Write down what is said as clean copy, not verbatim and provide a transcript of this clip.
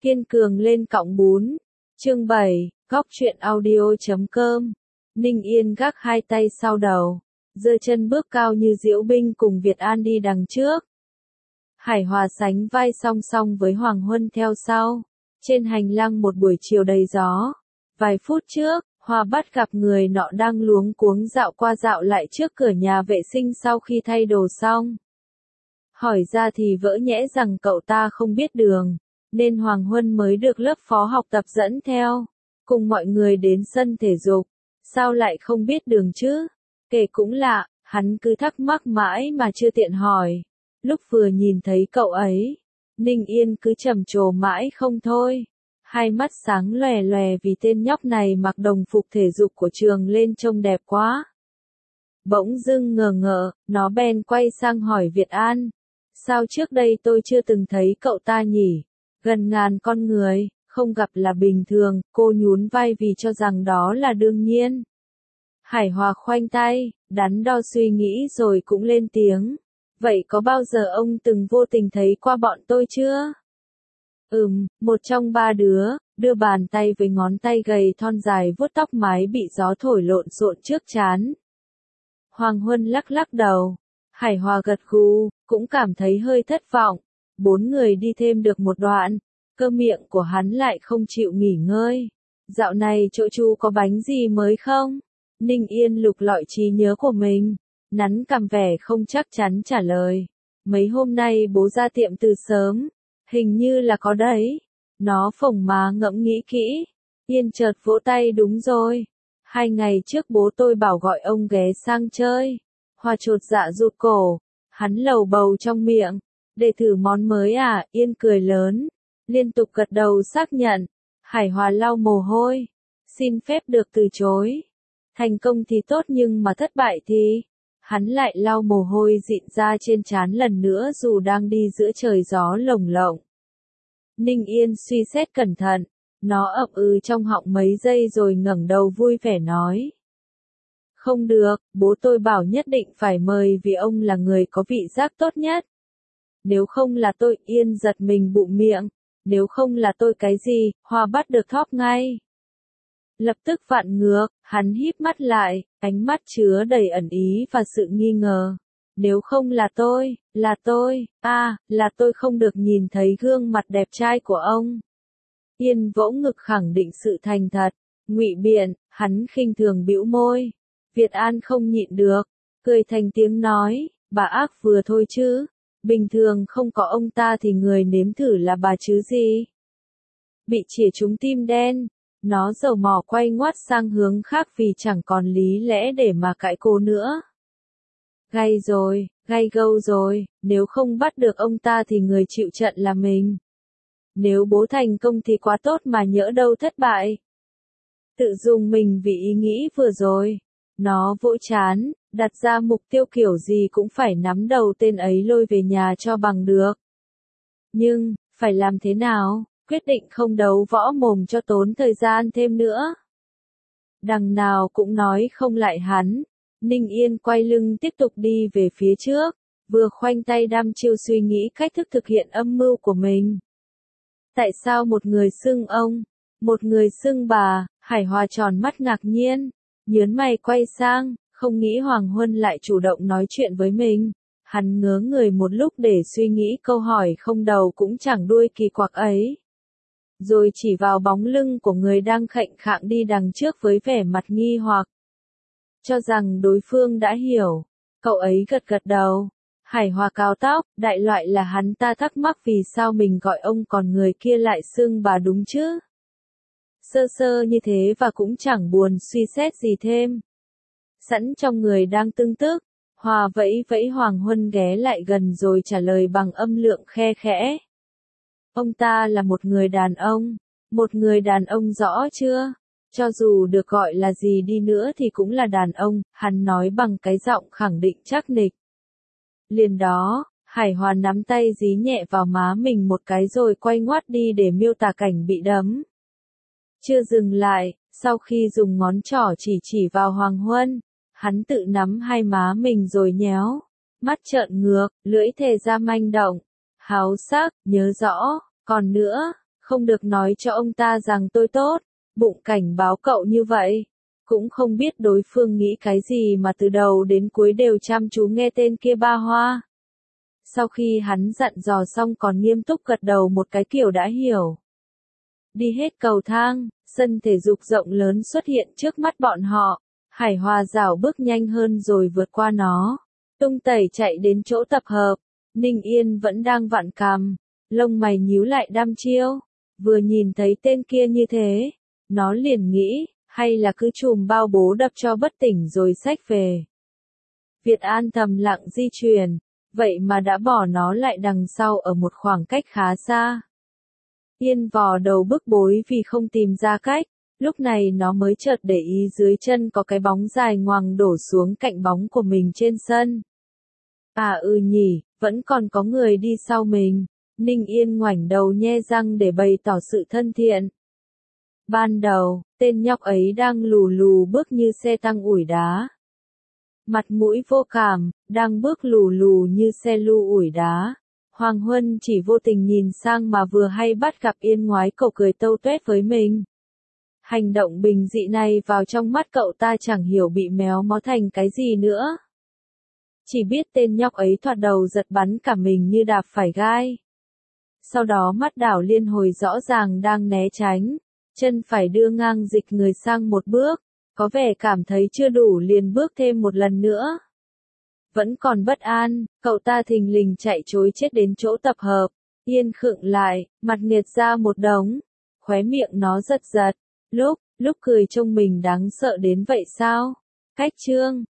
Kiên cường lên cọng bún. Chương 7, góc truyện audio.com. Ninh Yên gác hai tay sau đầu, giơ chân bước cao như diễu binh cùng Việt An đi đằng trước. Hải Hòa sánh vai song song với Hoàng Huân theo sau. Trên hành lang một buổi chiều đầy gió. Vài phút trước, Hoa bắt gặp người nọ đang luống cuống dạo qua dạo lại trước cửa nhà vệ sinh sau khi thay đồ xong. Hỏi ra thì vỡ nhẽ rằng cậu ta không biết đường, nên Hoàng Huân mới được lớp phó học tập dẫn theo, cùng mọi người đến sân thể dục. Sao lại không biết đường chứ? Kể cũng lạ, hắn cứ thắc mắc mãi mà chưa tiện hỏi. Lúc vừa nhìn thấy cậu ấy, Ninh Yên cứ trầm trồ mãi không thôi. Hai mắt sáng lòe lòe vì tên nhóc này mặc đồng phục thể dục của trường lên trông đẹp quá. Bỗng dưng ngờ ngợ, nó bèn quay sang hỏi Việt An. Sao trước đây tôi chưa từng thấy cậu ta nhỉ? Gần ngàn con người, không gặp là bình thường, cô nhún vai vì cho rằng đó là đương nhiên. Hải Hòa khoanh tay, đắn đo suy nghĩ rồi cũng lên tiếng. Vậy có bao giờ ông từng vô tình thấy qua bọn tôi chưa? Một trong ba đứa, đưa bàn tay với ngón tay gầy thon dài vuốt tóc mái bị gió thổi lộn xộn trước trán. Hoàng Huân lắc lắc đầu. Hải Hòa gật gù, cũng cảm thấy hơi thất vọng. Bốn người đi thêm được một đoạn, cơ miệng của hắn lại không chịu nghỉ ngơi. Dạo này chỗ chú có bánh gì mới không? Ninh Yên lục lọi trí nhớ của mình, nắn cằm vẻ không chắc chắn trả lời. Mấy hôm nay bố ra tiệm từ sớm, hình như là có đấy. Nó phồng má ngẫm nghĩ kỹ. Yên chợt vỗ tay, đúng rồi. 2 ngày trước bố tôi bảo gọi ông ghé sang chơi. Hoa chột dạ rụt cổ, hắn lầu bầu trong miệng. Để thử món mới à? Yên cười lớn, liên tục gật đầu xác nhận. Hải Hòa lau mồ hôi. Xin phép được từ chối. Thành công thì tốt nhưng mà thất bại thì... Hắn lại lau mồ hôi dịn ra trên trán lần nữa dù đang đi giữa trời gió lồng lộng. Ninh Yên suy xét cẩn thận, nó ậm trong họng mấy giây rồi ngẩng đầu vui vẻ nói. Không được, bố tôi bảo nhất định phải mời vì ông là người có vị giác tốt nhất. Nếu không là tôi, Yên giật mình bụm miệng, nếu không là tôi cái gì, Hoa bắt được thóp ngay. Lập tức vặn ngược, hắn híp mắt lại, ánh mắt chứa đầy ẩn ý và sự nghi ngờ. Nếu không là tôi, là tôi không được nhìn thấy gương mặt đẹp trai của ông. Yên vỗ ngực khẳng định sự thành thật, ngụy biện, hắn khinh thường bĩu môi. Việt An không nhịn được, cười thành tiếng nói, bà ác vừa thôi chứ, bình thường không có ông ta thì người nếm thử là bà chứ gì. Bị chĩa trúng tim đen. Nó dầu mỏ quay ngoắt sang hướng khác vì chẳng còn lý lẽ để mà cãi cô nữa. Gay rồi, gay gâu rồi, nếu không bắt được ông ta thì người chịu trận là mình. Nếu bố thành công thì quá tốt mà nhỡ đâu thất bại. Tự dùng mình vì ý nghĩ vừa rồi. Nó vỗ chán, đặt ra mục tiêu kiểu gì cũng phải nắm đầu tên ấy lôi về nhà cho bằng được. Nhưng, phải làm thế nào? Quyết định không đấu võ mồm cho tốn thời gian thêm nữa. Đằng nào cũng nói không lại hắn. Ninh Yên quay lưng tiếp tục đi về phía trước, vừa khoanh tay đăm chiêu suy nghĩ cách thức thực hiện âm mưu của mình. Tại sao một người xưng ông, một người xưng bà? Hải Hòa tròn mắt ngạc nhiên, nhớn mày quay sang, không nghĩ Hoàng Huân lại chủ động nói chuyện với mình. Hắn ngớ người một lúc để suy nghĩ câu hỏi không đầu cũng chẳng đuôi kỳ quặc ấy. Rồi chỉ vào bóng lưng của người đang khệnh khạng đi đằng trước với vẻ mặt nghi hoặc. Cho rằng đối phương đã hiểu, cậu ấy gật gật đầu. Hải Hòa cào tóc, đại loại là hắn ta thắc mắc vì sao mình gọi ông còn người kia lại xưng bà đúng chứ. Sơ sơ như thế và cũng chẳng buồn suy xét gì thêm. Sẵn trong người đang tưng tức, Hòa vẫy vẫy Hoàng Huân ghé lại gần rồi trả lời bằng âm lượng khe khẽ. Ông ta là một người đàn ông rõ chưa? Cho dù được gọi là gì đi nữa thì cũng là đàn ông, hắn nói bằng cái giọng khẳng định chắc nịch. Liền đó, Hải Hòa nắm tay dí nhẹ vào má mình một cái rồi quay ngoắt đi để miêu tả cảnh bị đấm. Chưa dừng lại, sau khi dùng ngón trỏ chỉ vào Hoàng Huân, hắn tự nắm hai má mình rồi nhéo, mắt trợn ngược, lưỡi thè ra manh động. Háo sắc, nhớ rõ, còn nữa, Không được nói cho ông ta rằng tôi tốt, bụng cảnh báo cậu như vậy. Cũng không biết đối phương nghĩ cái gì mà từ đầu đến cuối đều chăm chú nghe tên kia ba hoa. Sau khi hắn dặn dò xong còn nghiêm túc gật đầu một cái kiểu đã hiểu. Đi hết cầu thang, sân thể dục rộng lớn xuất hiện trước mắt bọn họ. Hải Hòa rảo bước nhanh hơn rồi vượt qua nó. Tung tẩy chạy đến chỗ tập hợp. Ninh Yên vẫn đang vặn cằm, lông mày nhíu lại đăm chiêu. Vừa nhìn thấy tên kia như thế, nó liền nghĩ, hay là cứ chùm bao bố đập cho bất tỉnh rồi xách về. Việt An thầm lặng di chuyển, vậy mà đã bỏ nó lại đằng sau ở một khoảng cách khá xa. Yên vò đầu bức bối vì không tìm ra cách, lúc này nó mới chợt để ý dưới chân có cái bóng dài ngoằng đổ xuống cạnh bóng của mình trên sân. À nhỉ, vẫn còn có người đi sau mình. Ninh Yên ngoảnh đầu nhe răng để bày tỏ sự thân thiện. Ban đầu, tên nhóc ấy đang lù lù bước như xe tăng ủi đá. Mặt mũi vô cảm, đang bước lù lù như xe lu ủi đá. Hoàng Huân chỉ vô tình nhìn sang mà vừa hay bắt gặp Yên ngoái cậu cười tâu tuét với mình. Hành động bình dị này vào trong mắt cậu ta chẳng hiểu bị méo mó thành cái gì nữa. Chỉ biết tên nhóc ấy thoạt đầu giật bắn cả mình như đạp phải gai. Sau đó mắt đảo liên hồi rõ ràng đang né tránh, chân phải đưa ngang dịch người sang một bước, có vẻ cảm thấy chưa đủ liền bước thêm một lần nữa. Vẫn còn bất an, cậu ta thình lình chạy trối chết đến chỗ tập hợp. Yên khựng lại, mặt nghiệt ra một đống, khóe miệng nó giật giật, lúc cười trông mình đáng sợ đến vậy sao? Cách chương